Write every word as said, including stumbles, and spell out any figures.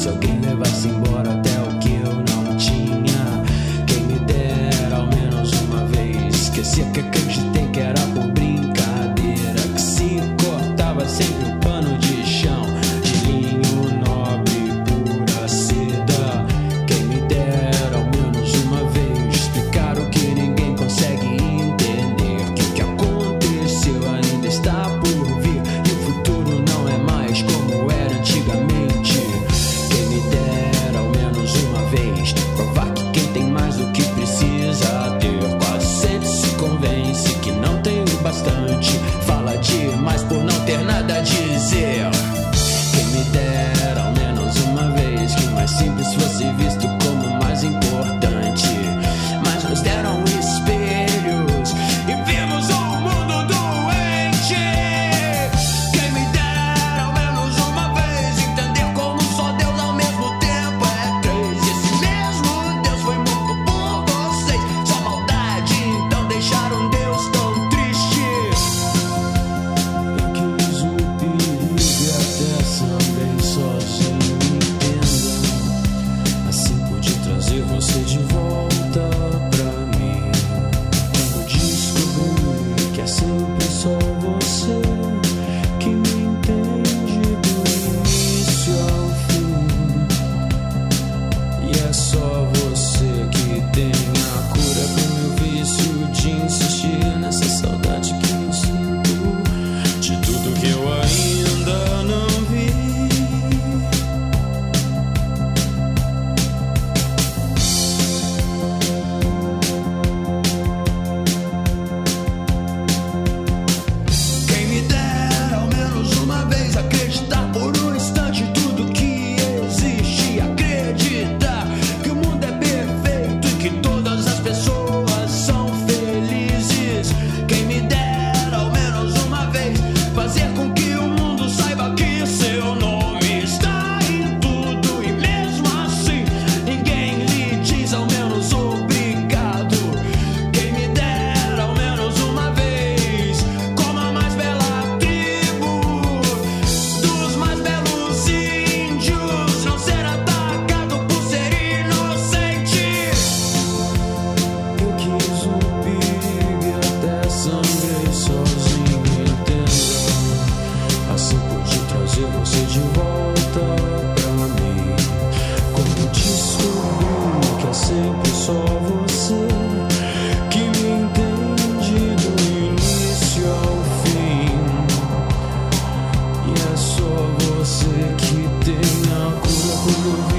se alguém levasse embora até o que eu não tinha. Quem me dera ao menos uma vez esquecer que acreditei que era por brincadeira, que se cortava sempre o pano de chão de linho nobre, pura seda. Quem me dera ao menos uma vez explicar o que ninguém consegue entender, que o que aconteceu ainda está por vir e o futuro não é mais como era antigamente. Quem me dera ao menos uma vez provar que quem tem mais do que precisa ter quase sempre se convence que não tem o bastante, fala demais por não ter nada a dizer. Quem me dera ao menos uma vez que o mais simples fosse visto como mais importante, mas nos deram espelhos e vimos um mundo doente. Quem me dera ao menos uma vez entender como só Deus ao mesmo tempo é três. Esse mesmo Deus foi morto por vocês, só maldade então deixaram Deus tão triste. Eu quis o perigo e até sangrei sozinho, entenda. Assim pude trazer você de volta pra mim. Quando descobri que é sempre só você que me entende do início ao fim, e é só você que tem a cura pro meu vício de insistir nessa saudade que eu sinto de tudo que eu ainda não vi. Quem me dera ao menos uma vez acreditar por um instante em tudo que existe, acreditar que o mundo é perfeito e que todas as pessoas são felizes. Quem me dera ao menos uma vez fazer com que o mundo saiba que seu nome está em tudo e mesmo assim ninguém lhe diz ao menos obrigado. Quem me dera ao menos uma vez como a mais bela tribo dos mais belos índios não ser atacado por ser inocente. Eu quis o perigo e até sangrei sozinho, entenda. Assim pude trazer você de volta pra mim. Quando descobri que é sempre só você que me entende do início ao fim, e é só você que tem a cura pro meu